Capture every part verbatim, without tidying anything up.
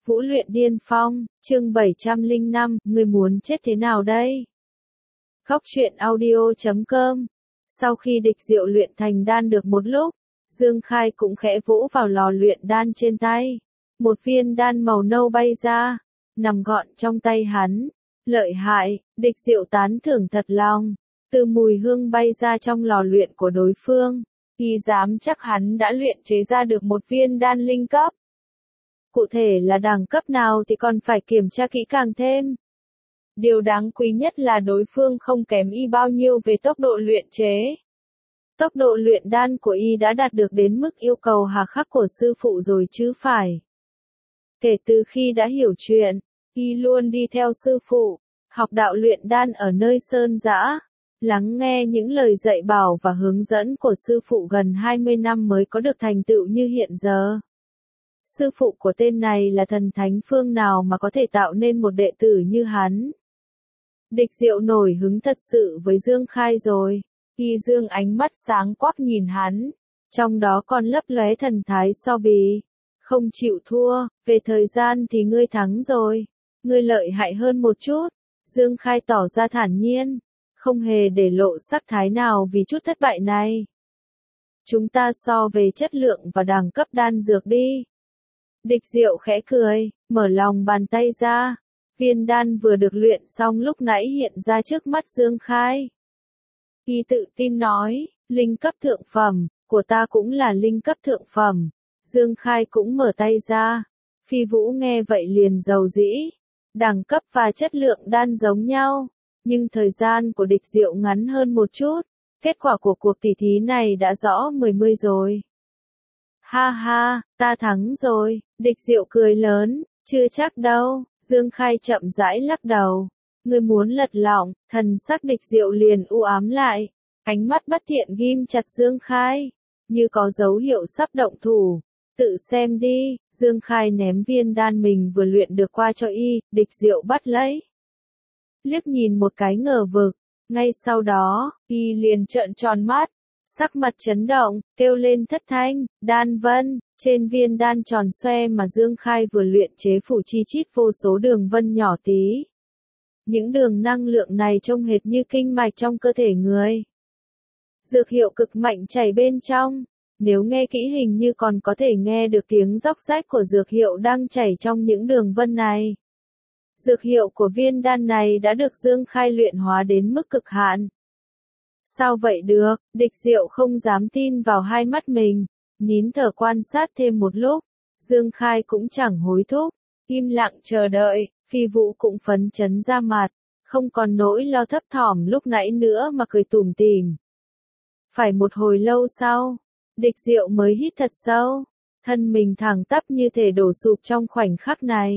Vũ luyện điên phong, chương bảy trăm lẻ năm, người muốn chết thế nào đây? Góc truyện audio chấm com. Sau khi địch diệu luyện thành đan được một lúc, Dương Khai cũng khẽ vỗ vào lò luyện đan trên tay. Một viên đan màu nâu bay ra, nằm gọn trong tay hắn. Lợi hại, địch diệu tán thưởng thật lòng. Từ mùi hương bay ra trong lò luyện của đối phương, y dám chắc hắn đã luyện chế ra được một viên đan linh cấp. Cụ thể là đẳng cấp nào thì còn phải kiểm tra kỹ càng thêm. Điều đáng quý nhất là đối phương không kém y bao nhiêu về tốc độ luyện chế. Tốc độ luyện đan của y đã đạt được đến mức yêu cầu hà khắc của sư phụ rồi chứ phải. Kể từ khi đã hiểu chuyện, y luôn đi theo sư phụ, học đạo luyện đan ở nơi sơn dã, lắng nghe những lời dạy bảo và hướng dẫn của sư phụ gần hai mươi năm mới có được thành tựu như hiện giờ. Sư phụ của tên này là thần thánh phương nào mà có thể tạo nên một đệ tử như hắn. Địch diệu nổi hứng thật sự với Dương Khai rồi. Y dương ánh mắt sáng quắc nhìn hắn, trong đó còn lấp lóe thần thái so bì. Không chịu thua, về thời gian thì ngươi thắng rồi. Ngươi lợi hại hơn một chút. Dương Khai tỏ ra thản nhiên, không hề để lộ sắc thái nào vì chút thất bại này. Chúng ta so về chất lượng và đẳng cấp đan dược đi. Địch diệu khẽ cười, mở lòng bàn tay ra. Viên đan vừa được luyện xong lúc nãy hiện ra trước mắt Dương Khai. Y tự tin nói, linh cấp thượng phẩm, của ta cũng là linh cấp thượng phẩm. Dương Khai cũng mở tay ra. Phi Vũ nghe vậy liền rầu rĩ. Đẳng cấp và chất lượng đan giống nhau, nhưng thời gian của địch diệu ngắn hơn một chút. Kết quả của cuộc tỉ thí này đã rõ mười mươi rồi. Ha ha, ta thắng rồi, địch diệu cười lớn, chưa chắc đâu. Dương Khai chậm rãi lắc đầu. Ngươi muốn lật lọng, thần sắc địch diệu liền u ám lại. Ánh mắt bất thiện ghim chặt Dương Khai, như có dấu hiệu sắp động thủ. Tự xem đi. Dương Khai ném viên đan mình vừa luyện được qua cho y, địch diệu bắt lấy. Liếc nhìn một cái ngờ vực, ngay sau đó, y liền trợn tròn mắt, sắc mặt chấn động, kêu lên thất thanh, đan vân. Trên viên đan tròn xoe mà Dương Khai vừa luyện chế phủ chi chít vô số đường vân nhỏ tí. Những đường năng lượng này trông hệt như kinh mạch trong cơ thể người. Dược hiệu cực mạnh chảy bên trong. Nếu nghe kỹ hình như còn có thể nghe được tiếng róc rách của dược hiệu đang chảy trong những đường vân này. Dược hiệu của viên đan này đã được Dương Khai luyện hóa đến mức cực hạn. Sao vậy được, địch diệu không dám tin vào hai mắt mình, nín thở quan sát thêm một lúc. Dương Khai cũng chẳng hối thúc, im lặng chờ đợi. Phi Vũ cũng phấn chấn ra mặt, không còn nỗi lo thấp thỏm lúc nãy nữa mà cười tủm tỉm. Phải một hồi lâu sau, địch diệu mới hít thật sâu, thân mình thẳng tắp như thể đổ sụp trong khoảnh khắc này.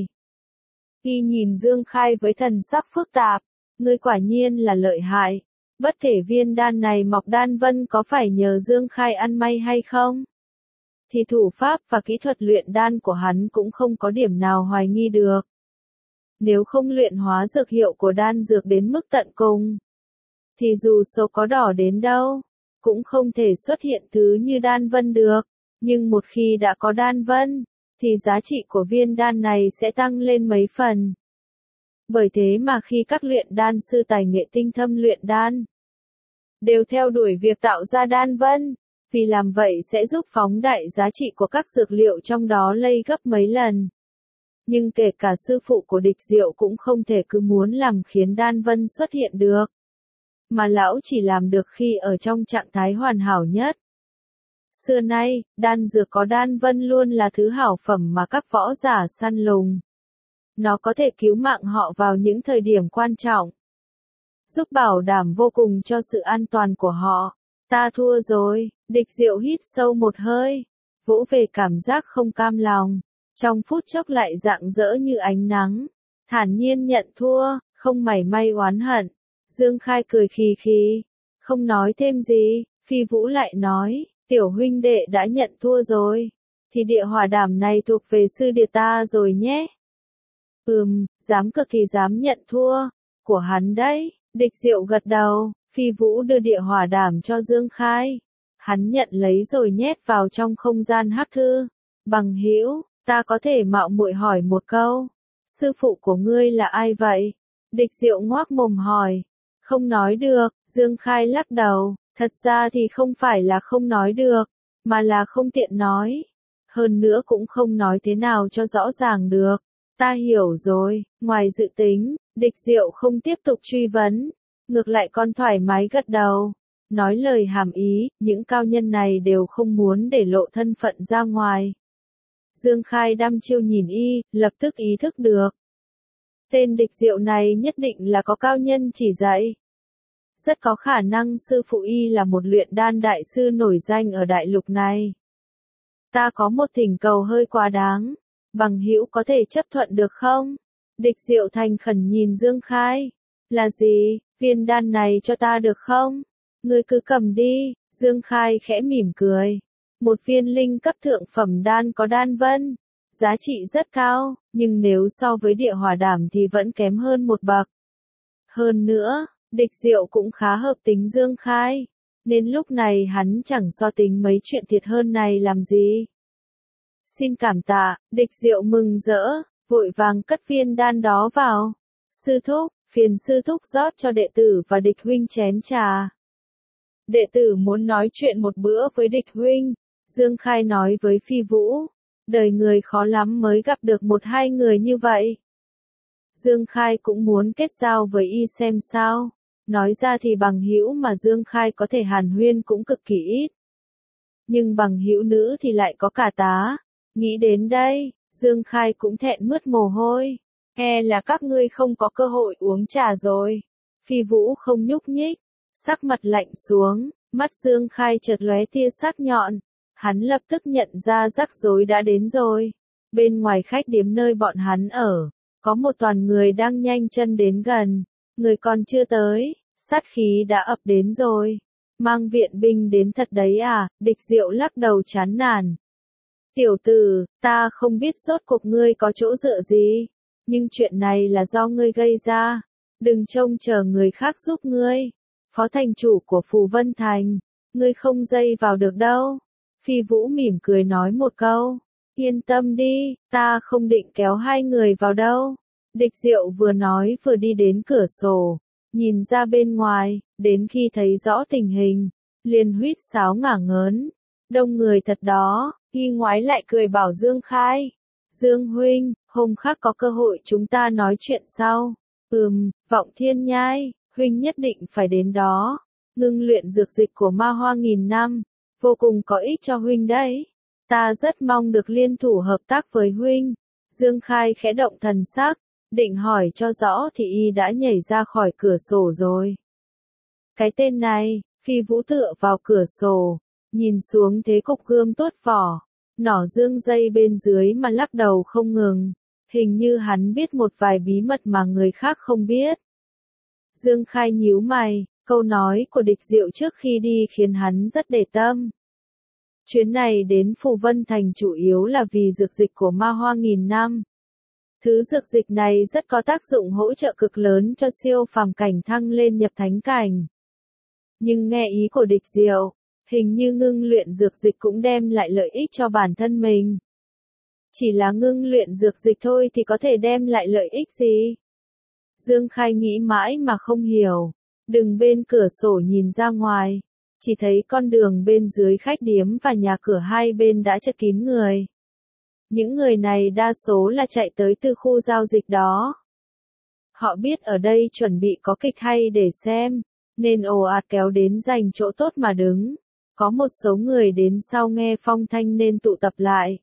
Y nhìn Dương Khai với thần sắc phức tạp, ngươi quả nhiên là lợi hại. Bất kể viên đan này mọc đan vân có phải nhờ Dương Khai ăn may hay không, thì thủ pháp và kỹ thuật luyện đan của hắn cũng không có điểm nào hoài nghi được. Nếu không luyện hóa dược hiệu của đan dược đến mức tận cùng, thì dù số có đỏ đến đâu, cũng không thể xuất hiện thứ như đan vân được. Nhưng một khi đã có đan vân, thì giá trị của viên đan này sẽ tăng lên mấy phần. Bởi thế mà khi các luyện đan sư tài nghệ tinh thâm luyện đan, đều theo đuổi việc tạo ra đan vân, vì làm vậy sẽ giúp phóng đại giá trị của các dược liệu trong đó lây gấp mấy lần. Nhưng kể cả sư phụ của địch diệu cũng không thể cứ muốn làm khiến đan vân xuất hiện được. Mà lão chỉ làm được khi ở trong trạng thái hoàn hảo nhất. Xưa nay, đan dược có đan vân luôn là thứ hảo phẩm mà các võ giả săn lùng. Nó có thể cứu mạng họ vào những thời điểm quan trọng, giúp bảo đảm vô cùng cho sự an toàn của họ. Ta thua rồi, địch diệu hít sâu một hơi, vỗ về cảm giác không cam lòng. Trong phút chốc lại rạng rỡ như ánh nắng, thản nhiên nhận thua, không mảy may oán hận. Dương Khai cười khì khì, không nói thêm gì. Phi Vũ lại nói, tiểu huynh đệ đã nhận thua rồi, thì địa hỏa đàm này thuộc về sư đệ ta rồi nhé. Ừm, dám cực thì dám nhận thua, của hắn đấy. Địch diệu gật đầu. Phi Vũ đưa địa hỏa đàm cho Dương Khai. Hắn nhận lấy rồi nhét vào trong không gian hắc thư. Bằng hữu, Ta có thể mạo muội hỏi một câu. Sư phụ của ngươi là ai vậy? Địch Diệu ngoác mồm hỏi. Không nói được, Dương Khai lắc đầu. Thật ra thì không phải là không nói được, mà là không tiện nói. Hơn nữa cũng không nói thế nào cho rõ ràng được. Ta hiểu rồi, ngoài dự tính, Địch Diệu không tiếp tục truy vấn. Ngược lại con thoải mái gật đầu. Nói lời hàm ý, những cao nhân này đều không muốn để lộ thân phận ra ngoài. Dương Khai đăm chiêu nhìn y, lập tức ý thức được. Tên Địch Diệu này nhất định là có cao nhân chỉ dạy. Rất có khả năng sư phụ y là một luyện đan đại sư nổi danh ở đại lục này. Ta có một thỉnh cầu hơi quá đáng. Bằng hữu có thể chấp thuận được không? Địch Diệu thành khẩn nhìn Dương Khai. Là gì? Viên đan này cho ta được không? Ngươi cứ cầm đi. Dương Khai khẽ mỉm cười. Một viên linh cấp thượng phẩm đan có đan vân. Giá trị rất cao, nhưng nếu so với địa hỏa đảm thì vẫn kém hơn một bậc. Hơn nữa, Địch Diệu cũng khá hợp tính Dương Khai. Nên lúc này hắn chẳng so tính mấy chuyện thiệt hơn này làm gì. Xin cảm tạ, Địch Diệu mừng rỡ, vội vàng cất viên đan đó vào. Sư thúc, phiền sư thúc rót cho đệ tử và Địch huynh chén trà. Đệ tử muốn nói chuyện một bữa với Địch huynh, Dương Khai nói với Phi Vũ. Đời người khó lắm mới gặp được một hai người như vậy. Dương Khai cũng muốn kết giao với y xem sao. Nói ra thì bằng hữu mà Dương Khai có thể hàn huyên cũng cực kỳ ít. Nhưng bằng hữu nữ thì lại có cả tá. Nghĩ đến đây, Dương Khai cũng thẹn mướt mồ hôi. E là các ngươi không có cơ hội uống trà rồi. Phi Vũ không nhúc nhích, sắc mặt lạnh xuống, mắt Dương Khai chợt lóe tia sắc nhọn. Hắn lập tức nhận ra rắc rối đã đến rồi. Bên ngoài khách điếm nơi bọn hắn ở, có một đoàn người đang nhanh chân đến gần. Người còn chưa tới, sát khí đã ập đến rồi. Mang viện binh đến thật đấy à? Địch Diệu lắc đầu chán nản. Tiểu tử, ta không biết rốt cuộc ngươi có chỗ dựa gì. Nhưng chuyện này là do ngươi gây ra. Đừng trông chờ người khác giúp ngươi. Phó thành chủ của Phù Vân Thành. Ngươi không dây vào được đâu. Phi Vũ mỉm cười nói một câu. Yên tâm đi, ta không định kéo hai người vào đâu. Địch Diệu vừa nói vừa đi đến cửa sổ. Nhìn ra bên ngoài, đến khi thấy rõ tình hình. Liền huýt sáo ngả ngớn. Đông người thật đó, y ngoái lại cười bảo Dương Khai. Dương huynh, hôm khác có cơ hội chúng ta nói chuyện sau. Ừm, Vọng Thiên Nhai, huynh nhất định phải đến đó. Ngưng luyện dược dịch của ma hoa nghìn năm. Vô cùng có ích cho huynh đấy. Ta rất mong được liên thủ hợp tác với huynh. Dương Khai khẽ động thần sắc, định hỏi cho rõ thì y đã nhảy ra khỏi cửa sổ rồi. Cái tên này, Phi Vũ tựa vào cửa sổ, nhìn xuống thế cục gươm tuốt vỏ, nỏ dương dây bên dưới mà lắc đầu không ngừng. Hình như hắn biết một vài bí mật mà người khác không biết. Dương Khai nhíu mày, câu nói của Địch Diệu trước khi đi khiến hắn rất để tâm. Chuyến này đến Phù Vân Thành chủ yếu là vì dược dịch của ma hoa nghìn năm. Thứ dược dịch này rất có tác dụng hỗ trợ cực lớn cho siêu phàm cảnh thăng lên nhập thánh cảnh. Nhưng nghe ý của Địch Diệu, hình như ngưng luyện dược dịch cũng đem lại lợi ích cho bản thân mình. Chỉ là ngưng luyện dược dịch thôi thì có thể đem lại lợi ích gì? Dương Khai nghĩ mãi mà không hiểu. Đừng bên cửa sổ nhìn ra ngoài. Chỉ thấy con đường bên dưới khách điếm và nhà cửa hai bên đã chật kín người. Những người này đa số là chạy tới từ khu giao dịch đó. Họ biết ở đây chuẩn bị có kịch hay để xem, nên ồ ạt kéo đến giành chỗ tốt mà đứng. Có một số người đến sau nghe phong thanh nên tụ tập lại.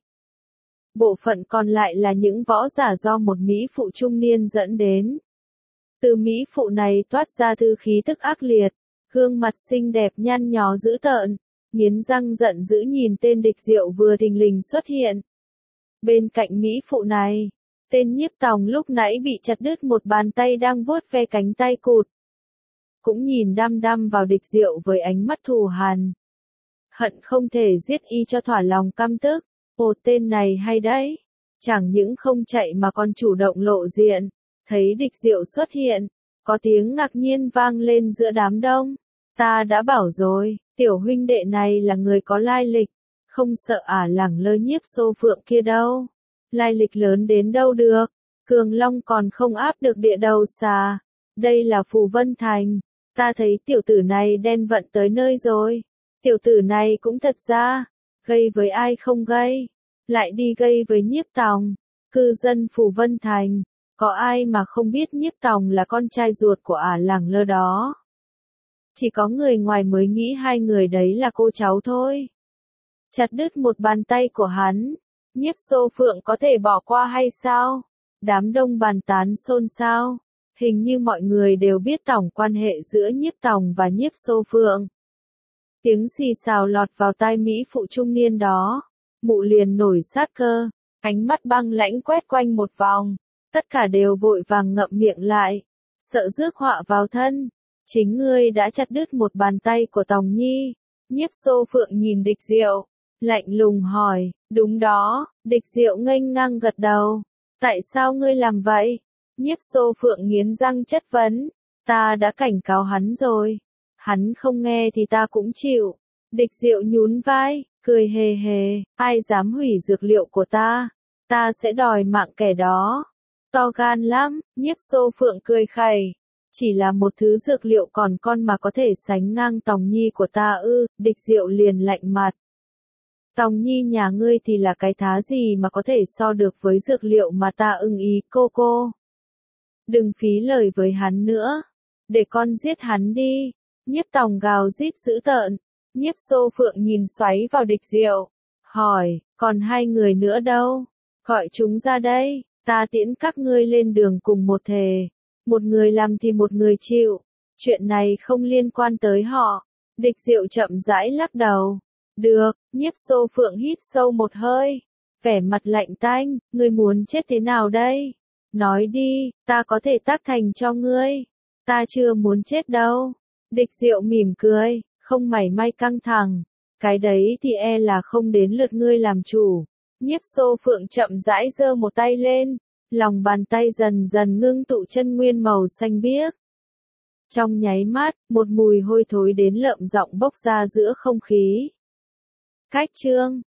Bộ phận còn lại là những võ giả do một mỹ phụ trung niên dẫn đến. Từ mỹ phụ này toát ra thư khí tức ác liệt, gương mặt xinh đẹp nhăn nhó dữ tợn, nghiến răng giận dữ nhìn tên Địch Diệu vừa thình lình xuất hiện. Bên cạnh mỹ phụ này, tên Nhiếp Tòng lúc nãy bị chặt đứt một bàn tay đang vuốt ve cánh tay cụt. Cũng nhìn đăm đăm vào Địch Diệu với ánh mắt thù hằn. Hận không thể giết y cho thỏa lòng căm tức. Ồ, tên này hay đấy. Chẳng những không chạy mà còn chủ động lộ diện. Thấy Địch Diệu xuất hiện, có tiếng ngạc nhiên vang lên giữa đám đông. Ta đã bảo rồi, tiểu huynh đệ này là người có lai lịch. Không sợ ả lẳng lơ Nhiếp Xô Phượng kia đâu. lai lịch lớn đến đâu được, Cường Long còn không áp được địa đầu xà. Đây là Phù Vân Thành, ta thấy tiểu tử này đen vận tới nơi rồi. Tiểu tử này cũng thật ra, gây với ai không gây, lại đi gây với Nhiếp Tòng. Cư dân Phù Vân Thành, có ai mà không biết Nhiếp Tòng là con trai ruột của Ả Lẳng Lơ đó. Chỉ có người ngoài mới nghĩ hai người đấy là cô cháu thôi. Chặt đứt một bàn tay của hắn, Nhiếp Xô Phượng có thể bỏ qua hay sao? Đám đông bàn tán xôn xao. Hình như mọi người đều biết tổng quan hệ giữa Nhiếp Tòng và Nhiếp Xô Phượng. Tiếng xì xào lọt vào tai Mỹ phụ trung niên đó. Mụ liền nổi sát cơ, ánh mắt băng lãnh quét quanh một vòng. Tất cả đều vội vàng ngậm miệng lại, sợ rước họa vào thân. Chính ngươi đã chặt đứt một bàn tay của Tòng Nhi. Nhiếp Xô Phượng nhìn Địch Diệu, lạnh lùng hỏi, đúng đó. Địch Diệu nghênh ngang gật đầu. Tại sao ngươi làm vậy? Nhiếp Xô Phượng nghiến răng chất vấn. Ta đã cảnh cáo hắn rồi. Hắn không nghe thì ta cũng chịu. Địch Diệu nhún vai, cười hề hề. Ai dám hủy dược liệu của ta? Ta sẽ đòi mạng kẻ đó. To gan lắm, Nhiếp Xô Phượng cười khẩy. Chỉ là một thứ dược liệu còn con mà có thể sánh ngang Tòng Nhi của ta ư? Địch Diệu liền lạnh mặt. Tòng Nhi nhà ngươi thì là cái thá gì mà có thể so được với dược liệu mà ta ưng ý cô cô. Đừng phí lời với hắn nữa. Để con giết hắn đi. Nhiếp Tòng gào rít dữ tợn. Nhiếp Xô Phượng nhìn xoáy vào Địch Diệu. Hỏi, còn hai người nữa đâu? Gọi chúng ra đây. Ta tiễn các ngươi lên đường cùng một thề. Một người làm thì một người chịu. Chuyện này không liên quan tới họ. Địch Diệu chậm rãi lắc đầu. Được, Nhiếp Xô Phượng hít sâu một hơi. Vẻ mặt lạnh tanh, ngươi muốn chết thế nào đây? Nói đi, ta có thể tác thành cho ngươi. Ta chưa muốn chết đâu. Địch Diệu mỉm cười, không mảy may căng thẳng. Cái đấy thì e là không đến lượt ngươi làm chủ. Nhiếp Xô Phượng chậm rãi giơ một tay lên. Lòng bàn tay dần dần ngưng tụ chân nguyên màu xanh biếc. Trong nháy mắt, một mùi hôi thối đến lợm giọng bốc ra giữa không khí. Cách chương